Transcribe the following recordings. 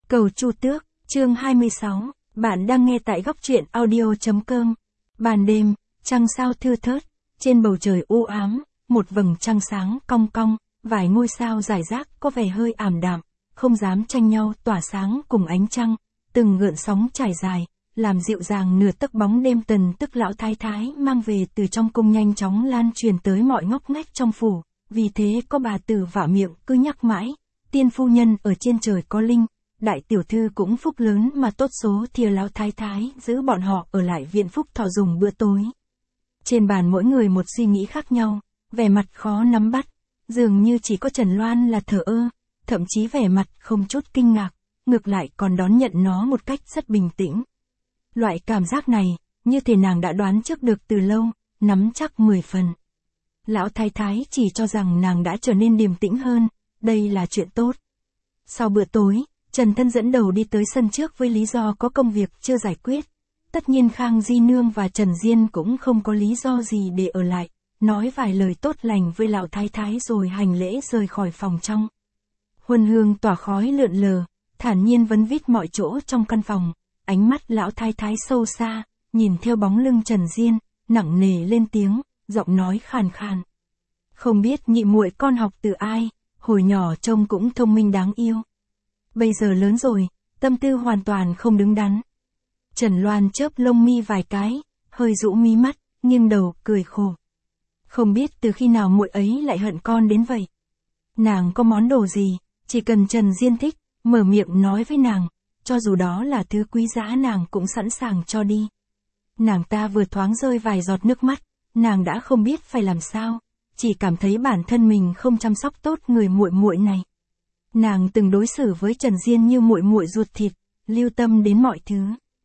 Cầu Chu Tước, chương 26, bạn đang nghe tại góc truyện audio.com. Ban đêm, trăng sao thưa thớt, trên bầu trời u ám, một vầng trăng sáng cong cong, vài ngôi sao rải rác có vẻ hơi ảm đạm, không dám tranh nhau tỏa sáng cùng ánh trăng, từng gợn sóng trải dài, làm dịu dàng nửa tấc bóng đêm tần tức lão thái thái mang về từ trong cung nhanh chóng lan truyền tới mọi ngóc ngách trong phủ, vì thế có bà tử vả miệng cứ nhắc mãi, tiên phu nhân ở trên trời có linh. Đại tiểu thư cũng phúc lớn mà tốt số thì lão thái thái giữ bọn họ ở lại viện phúc thọ dùng bữa tối. Trên bàn mỗi người một suy nghĩ khác nhau, vẻ mặt khó nắm bắt, dường như chỉ có Trần Loan là thờ ơ, thậm chí vẻ mặt không chút kinh ngạc, ngược lại còn đón nhận nó một cách rất bình tĩnh. Loại cảm giác này, như thể nàng đã đoán trước được từ lâu, nắm chắc 10 phần. Lão thái thái chỉ cho rằng nàng đã trở nên điềm tĩnh hơn, đây là chuyện tốt. Sau bữa tối, Trần Thân dẫn đầu đi tới sân trước với lý do có công việc chưa giải quyết. Tất nhiên Khang Di Nương và Trần Diên cũng không có lý do gì để ở lại, nói vài lời tốt lành với lão thái thái rồi hành lễ rời khỏi phòng trong. Huân hương tỏa khói lượn lờ, thản nhiên vấn vít mọi chỗ trong căn phòng, ánh mắt lão thái thái sâu xa, nhìn theo bóng lưng Trần Diên, nặng nề lên tiếng, giọng nói khàn khàn. Không biết nhị muội con học từ ai, hồi nhỏ trông cũng thông minh đáng yêu. Bây giờ lớn rồi, tâm tư hoàn toàn không đứng đắn. Trần Loan chớp lông mi vài cái, hơi rũ mí mắt, nghiêng đầu, cười khổ. Không biết từ khi nào muội ấy lại hận con đến vậy. Nàng có món đồ gì, chỉ cần Trần Diên thích, mở miệng nói với nàng, cho dù đó là thứ quý giá nàng cũng sẵn sàng cho đi. Nàng ta vừa thoáng rơi vài giọt nước mắt, nàng đã không biết phải làm sao, chỉ cảm thấy bản thân mình không chăm sóc tốt người muội muội này. Nàng từng đối xử với Trần Diên như muội muội ruột thịt, lưu tâm đến mọi thứ.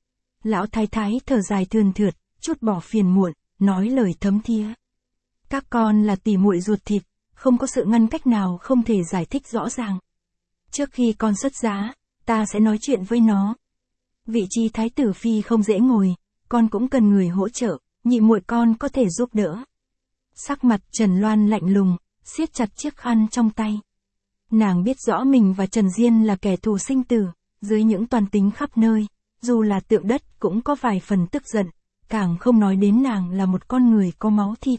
Lão thái thái thở dài thườn thượt, chút bỏ phiền muộn, nói lời thấm thía. Các con là tỉ muội ruột thịt, không có sự ngăn cách nào không thể giải thích rõ ràng. Trước khi con xuất giá, ta sẽ nói chuyện với nó. Vị trí thái tử phi không dễ ngồi, con cũng cần người hỗ trợ, nhị muội con có thể giúp đỡ. Sắc mặt Trần Loan lạnh lùng, siết chặt chiếc khăn trong tay. Nàng biết rõ mình và Trần Diên là kẻ thù sinh tử, dưới những toan tính khắp nơi, dù là tượng đất cũng có vài phần tức giận, càng không nói đến nàng là một con người có máu thịt.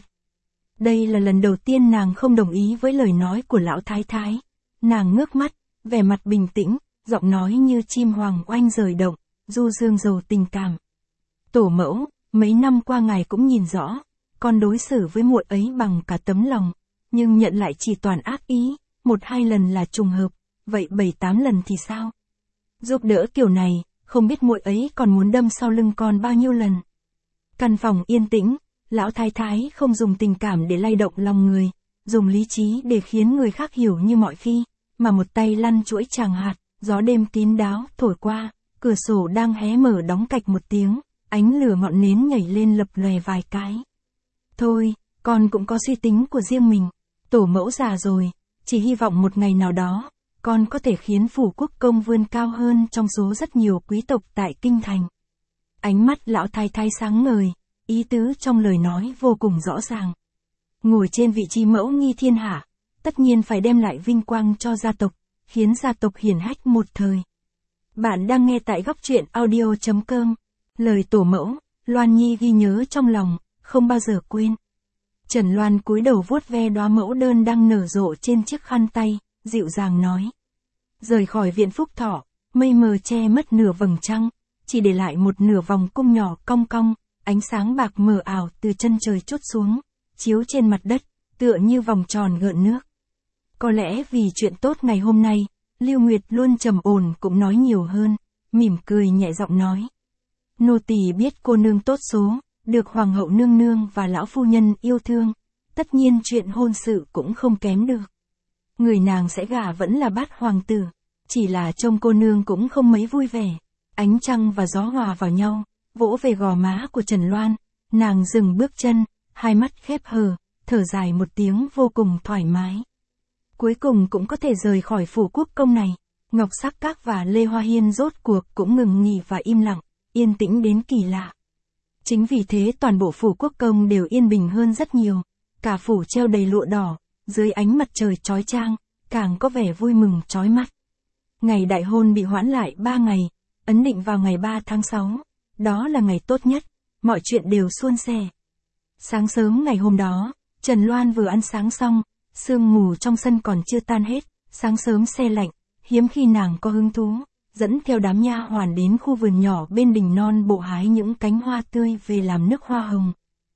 Đây là lần đầu tiên nàng không đồng ý với lời nói của lão thái thái. Nàng ngước mắt, vẻ mặt bình tĩnh, giọng nói như chim hoàng oanh rời động, du dương giàu tình cảm. Tổ mẫu, mấy năm qua ngài cũng nhìn rõ, con đối xử với muội ấy bằng cả tấm lòng, nhưng nhận lại chỉ toàn ác ý. 1-2 lần là trùng hợp, vậy 7-8 lần thì sao? Giúp đỡ kiểu này, không biết muội ấy còn muốn đâm sau lưng con bao nhiêu lần. Căn phòng yên tĩnh, lão thái thái không dùng tình cảm để lay động lòng người, dùng lý trí để khiến người khác hiểu như mọi khi, mà một tay lăn chuỗi tràng hạt, gió đêm kín đáo thổi qua, cửa sổ đang hé mở đóng cạch một tiếng, ánh lửa ngọn nến nhảy lên lập lòe vài cái. Thôi, con cũng có suy tính của riêng mình, tổ mẫu già rồi. Chỉ hy vọng một ngày nào đó, con có thể khiến phủ quốc công vươn cao hơn trong số rất nhiều quý tộc tại kinh thành. Ánh mắt lão thái thái sáng ngời, ý tứ trong lời nói vô cùng rõ ràng. Ngồi trên vị trí mẫu nghi thiên hạ, tất nhiên phải đem lại vinh quang cho gia tộc, khiến gia tộc hiển hách một thời. Bạn đang nghe tại góc truyện audio.com. Lời tổ mẫu, Loan Nhi ghi nhớ trong lòng, không bao giờ quên. Trần Loan cúi đầu vuốt ve đóa mẫu đơn đang nở rộ trên chiếc khăn tay, dịu dàng nói. Rời khỏi viện phúc thọ, mây mờ che mất nửa vầng trăng, chỉ để lại một nửa vòng cung nhỏ cong cong, ánh sáng bạc mờ ảo từ chân trời trút xuống, chiếu trên mặt đất, tựa như vòng tròn gợn nước. Có lẽ vì chuyện tốt ngày hôm nay, Lưu Nguyệt luôn trầm ổn cũng nói nhiều hơn, mỉm cười nhẹ giọng nói. Nô tỳ biết cô nương tốt số. Được hoàng hậu nương nương và lão phu nhân yêu thương, tất nhiên chuyện hôn sự cũng không kém được. Người nàng sẽ gả vẫn là bát hoàng tử, chỉ là trông cô nương cũng không mấy vui vẻ. Ánh trăng và gió hòa vào nhau, vỗ về gò má của Trần Loan, nàng dừng bước chân, hai mắt khép hờ, thở dài một tiếng vô cùng thoải mái. Cuối cùng cũng có thể rời khỏi phủ quốc công này. Ngọc Sắc Các và Lê Hoa Hiên rốt cuộc cũng ngừng nghỉ và im lặng, yên tĩnh đến kỳ lạ. Chính vì thế toàn bộ phủ quốc công đều yên bình hơn rất nhiều, cả phủ treo đầy lụa đỏ, dưới ánh mặt trời chói chang, càng có vẻ vui mừng chói mắt. Ngày đại hôn bị hoãn lại 3 ngày, ấn định vào ngày 3 tháng 6. Đó là ngày tốt nhất, mọi chuyện đều suôn sẻ. Sáng sớm ngày hôm đó, Trần Loan vừa ăn sáng xong, sương mù trong sân còn chưa tan hết, sáng sớm se lạnh, hiếm khi nàng có hứng thú, dẫn theo đám nha hoàn đến khu vườn nhỏ bên đỉnh non bộ hái những cánh hoa tươi về làm nước hoa hồng.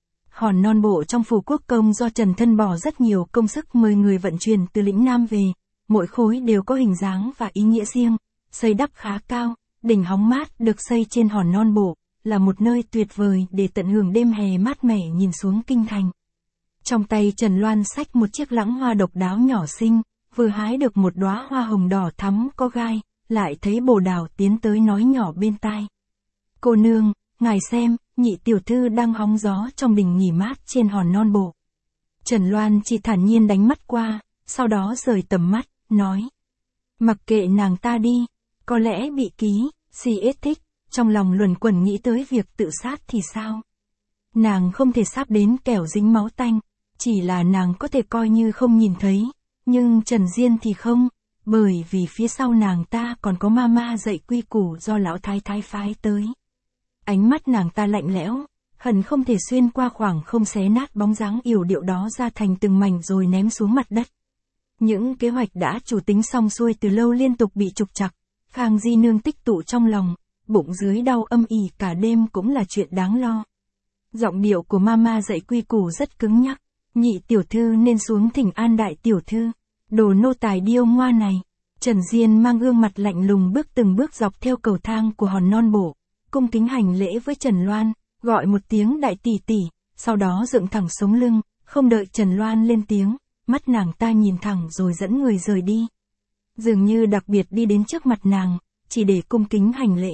Hòn non bộ trong phủ quốc công do Trần Thân bỏ rất nhiều công sức mời người vận chuyển từ lĩnh Nam về, mỗi khối đều có hình dáng và ý nghĩa riêng, xây đắp khá cao, đỉnh hóng mát được xây trên hòn non bộ, là một nơi tuyệt vời để tận hưởng đêm hè mát mẻ nhìn xuống kinh thành. Trong tay Trần Loan xách một chiếc lẵng hoa độc đáo nhỏ xinh, vừa hái được một đóa hoa hồng đỏ thắm có gai, lại thấy Bồ Đào tiến tới nói nhỏ bên tai. Cô nương, ngài xem, nhị tiểu thư đang hóng gió trong đình nghỉ mát trên hòn non bộ. Trần Loan chỉ thản nhiên đánh mắt qua, sau đó rời tầm mắt, nói. Mặc kệ nàng ta đi, có lẽ bị ký, si thích, trong lòng luẩn quẩn nghĩ tới việc tự sát thì sao? Nàng không thể sắp đến kẻo dính máu tanh, chỉ là nàng có thể coi như không nhìn thấy, nhưng Trần Diên thì không, bởi vì phía sau nàng ta còn có mama dạy quy củ do lão thái thái phái tới. Ánh mắt nàng ta lạnh lẽo, hẳn không thể xuyên qua khoảng không xé nát bóng dáng yểu điệu đó ra thành từng mảnh rồi ném xuống mặt đất. Những kế hoạch đã chủ tính xong xuôi từ lâu liên tục bị trục trặc, Khang Di Nương tích tụ trong lòng, bụng dưới đau âm ỉ cả đêm cũng là chuyện đáng lo. Giọng điệu của mama dạy quy củ rất cứng nhắc, nhị tiểu thư nên xuống thỉnh an đại tiểu thư, đồ nô tài điêu ngoa này. Trần Diên mang gương mặt lạnh lùng bước từng bước dọc theo cầu thang của hòn non bộ, cung kính hành lễ với Trần Loan, gọi một tiếng đại tỷ tỷ, sau đó dựng thẳng sống lưng, không đợi Trần Loan lên tiếng, mắt nàng ta nhìn thẳng rồi dẫn người rời đi. Dường như đặc biệt đi đến trước mặt nàng, chỉ để cung kính hành lễ.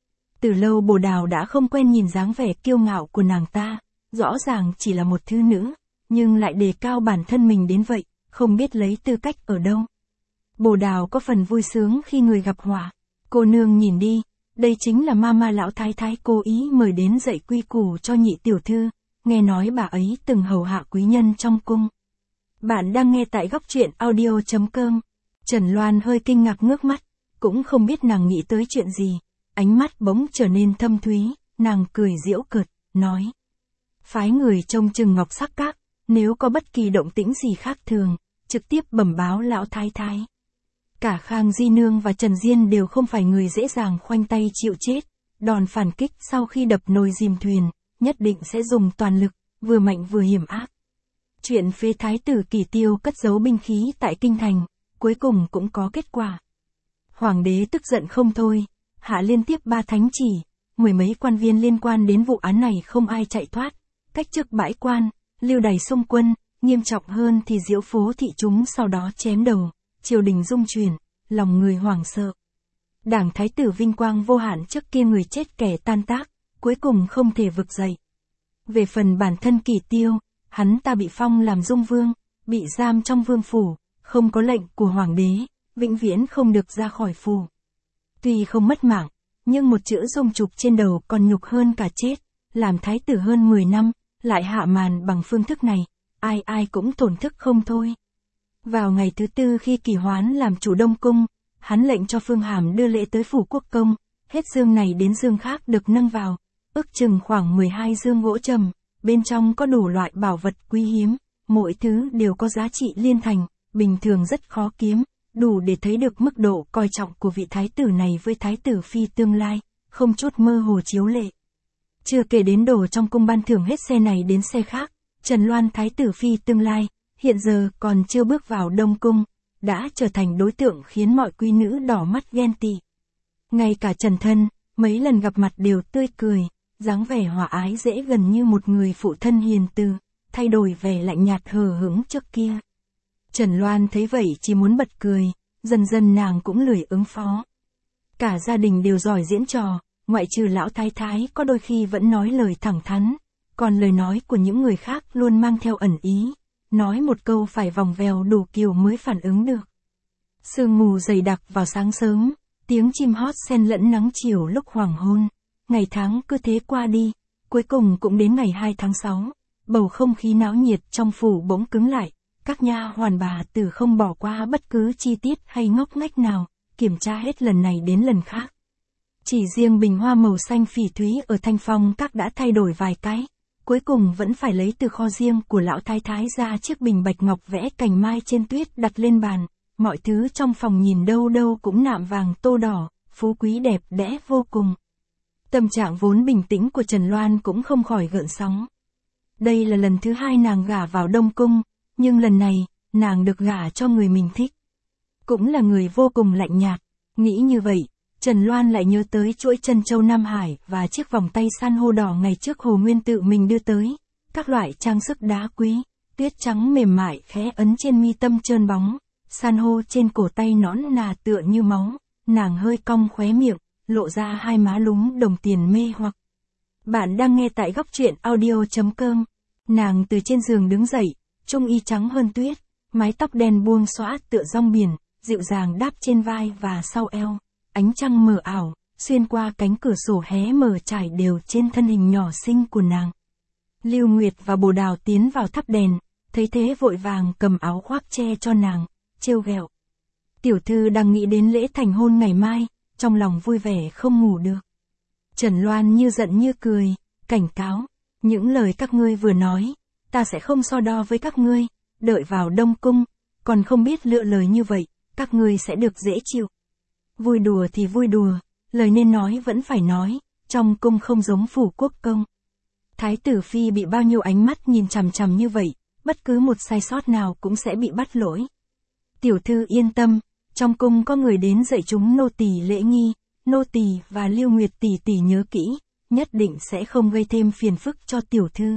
Từ lâu Bồ Đào đã không quen nhìn dáng vẻ kiêu ngạo của nàng ta, rõ ràng chỉ là một thư nữ, nhưng lại đề cao bản thân mình đến vậy, không biết lấy tư cách ở đâu. Bồ Đào có phần vui sướng khi người gặp họa. Cô nương nhìn đi, đây chính là mama lão thái thái cố ý mời đến dạy quy củ cho nhị tiểu thư, nghe nói bà ấy từng hầu hạ quý nhân trong cung. Bạn đang nghe tại góc truyện audio.com. Trần Loan hơi kinh ngạc ngước mắt, cũng không biết nàng nghĩ tới chuyện gì, ánh mắt bỗng trở nên thâm thúy, nàng cười giễu cợt, nói. Phái người trông chừng ngọc sắc các, nếu có bất kỳ động tĩnh gì khác thường, trực tiếp bẩm báo lão thái thái. Cả Khang Di Nương và Trần Diên đều không phải người dễ dàng khoanh tay chịu chết, đòn phản kích sau khi đập nồi dìm thuyền, nhất định sẽ dùng toàn lực, vừa mạnh vừa hiểm ác. Chuyện phế thái tử Kỳ Tiêu cất giấu binh khí tại kinh thành, cuối cùng cũng có kết quả. Hoàng đế tức giận không thôi, hạ liên tiếp 3 thánh chỉ, mười mấy quan viên liên quan đến vụ án này không ai chạy thoát, cách chức bãi quan, lưu đày xung quân, nghiêm trọng hơn thì diễu phố thị chúng sau đó chém đầu, triều đình rung chuyển, lòng người hoảng sợ. Đảng thái tử vinh quang vô hạn trước kia người chết kẻ tan tác, cuối cùng không thể vực dậy. Về phần bản thân Kỳ Tiêu, hắn ta bị phong làm dung vương, bị giam trong vương phủ, không có lệnh của hoàng đế, vĩnh viễn không được ra khỏi phủ. Tuy không mất mạng, nhưng một chữ dung trục trên đầu còn nhục hơn cả chết, làm thái tử hơn 10 năm, lại hạ màn bằng phương thức này, ai ai cũng tổn thức không thôi. Vào ngày thứ 4 khi Kỳ Hoán làm chủ Đông Cung, hắn lệnh cho Phương Hàm đưa lễ tới phủ quốc công, hết dương này đến dương khác được nâng vào, ước chừng khoảng 12 dương gỗ trầm, bên trong có đủ loại bảo vật quý hiếm, mỗi thứ đều có giá trị liên thành, bình thường rất khó kiếm, đủ để thấy được mức độ coi trọng của vị thái tử này với thái tử phi tương lai, không chút mơ hồ chiếu lệ. Chưa kể đến đồ trong cung ban thưởng hết xe này đến xe khác, Trần Loan thái tử phi tương lai, hiện giờ còn chưa bước vào Đông Cung, đã trở thành đối tượng khiến mọi quý nữ đỏ mắt ghen tị. Ngay cả Trần Thân, mấy lần gặp mặt đều tươi cười, dáng vẻ hòa ái dễ gần như một người phụ thân hiền từ, thay đổi vẻ lạnh nhạt hờ hững trước kia. Trần Loan thấy vậy chỉ muốn bật cười, dần dần nàng cũng lười ứng phó. Cả gia đình đều giỏi diễn trò, ngoại trừ lão thái thái có đôi khi vẫn nói lời thẳng thắn, còn lời nói của những người khác luôn mang theo ẩn ý, nói một câu phải vòng vèo đủ kiểu mới phản ứng được. Sương mù dày đặc vào sáng sớm, tiếng chim hót xen lẫn nắng chiều lúc hoàng hôn, ngày tháng cứ thế qua đi, cuối cùng cũng đến ngày 2 tháng 6, bầu không khí náo nhiệt trong phủ bỗng cứng lại, các nha hoàn bà tử không bỏ qua bất cứ chi tiết hay ngóc ngách nào, kiểm tra hết lần này đến lần khác. Chỉ riêng bình hoa màu xanh phỉ thúy ở Thanh Phong Các đã thay đổi vài cái, cuối cùng vẫn phải lấy từ kho riêng của lão thái thái ra chiếc bình bạch ngọc vẽ cành mai trên tuyết đặt lên bàn, mọi thứ trong phòng nhìn đâu đâu cũng nạm vàng tô đỏ, phú quý đẹp đẽ vô cùng. Tâm trạng vốn bình tĩnh của Trần Loan cũng không khỏi gợn sóng. Đây là lần thứ 2 nàng gả vào Đông Cung, nhưng lần này, nàng được gả cho người mình thích. Cũng là người vô cùng lạnh nhạt. Nghĩ như vậy, Trần Loan lại nhớ tới chuỗi trân châu Nam Hải và chiếc vòng tay san hô đỏ ngày trước Hồ Nguyên tự mình đưa tới, các loại trang sức đá quý, tuyết trắng mềm mại khẽ ấn trên mi tâm trơn bóng, san hô trên cổ tay nõn nà tựa như máu, nàng hơi cong khóe miệng, lộ ra hai má lúm đồng tiền mê hoặc. Bạn đang nghe tại góc truyện audio.com. Nàng từ trên giường đứng dậy, trung y trắng hơn tuyết, mái tóc đen buông xõa tựa rong biển, dịu dàng đáp trên vai và sau eo. Ánh trăng mờ ảo, xuyên qua cánh cửa sổ hé mở trải đều trên thân hình nhỏ xinh của nàng. Lưu Nguyệt và Bồ Đào tiến vào thắp đèn, thấy thế vội vàng cầm áo khoác che cho nàng, trêu ghẹo. Tiểu thư đang nghĩ đến lễ thành hôn ngày mai, trong lòng vui vẻ không ngủ được. Trần Loan như giận như cười, cảnh cáo, những lời các ngươi vừa nói, ta sẽ không so đo với các ngươi, đợi vào Đông Cung, còn không biết lựa lời như vậy, các ngươi sẽ được dễ chịu. Vui đùa thì vui đùa, lời nên nói vẫn phải nói, trong cung không giống phủ quốc công. Thái tử phi bị bao nhiêu ánh mắt nhìn chằm chằm như vậy, bất cứ một sai sót nào cũng sẽ bị bắt lỗi. Tiểu thư yên tâm, trong cung có người đến dạy chúng nô tỳ lễ nghi, nô tỳ và Lưu Nguyệt tỷ tỷ nhớ kỹ, nhất định sẽ không gây thêm phiền phức cho tiểu thư.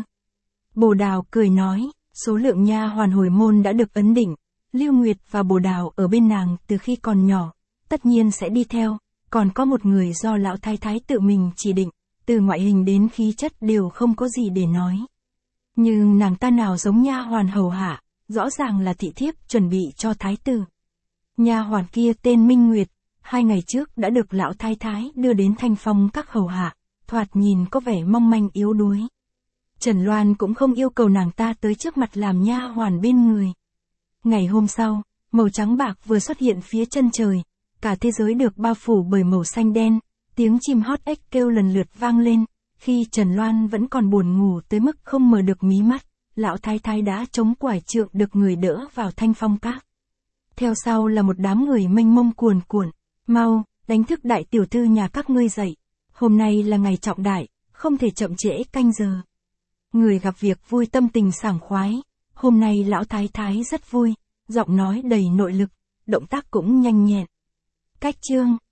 Bồ Đào cười nói, số lượng nha hoàn hồi môn đã được ấn định, Lưu Nguyệt và Bồ Đào ở bên nàng từ khi còn nhỏ, tất nhiên sẽ đi theo, còn có một người do lão thái thái tự mình chỉ định, từ ngoại hình đến khí chất đều không có gì để nói. Nhưng nàng ta nào giống nha hoàn hầu hạ, rõ ràng là thị thiếp chuẩn bị cho thái tử. Nha hoàn kia tên Minh Nguyệt, 2 ngày trước đã được lão thái thái đưa đến Thanh Phong Các hầu hạ, thoạt nhìn có vẻ mong manh yếu đuối. Trần Loan cũng không yêu cầu nàng ta tới trước mặt làm nha hoàn bên người. Ngày hôm sau, màu trắng bạc vừa xuất hiện phía chân trời, cả thế giới được bao phủ bởi màu xanh đen, tiếng chim hót ếch kêu lần lượt vang lên, khi Trần Loan vẫn còn buồn ngủ tới mức không mở được mí mắt, lão thái thái đã chống quải trượng được người đỡ vào Thanh Phong Các. Theo sau là một đám người mênh mông cuồn cuộn, mau, đánh thức đại tiểu thư nhà các ngươi dậy, hôm nay là ngày trọng đại, không thể chậm trễ canh giờ. Người gặp việc vui tâm tình sảng khoái, hôm nay lão thái thái rất vui, giọng nói đầy nội lực, động tác cũng nhanh nhẹn. Cách chương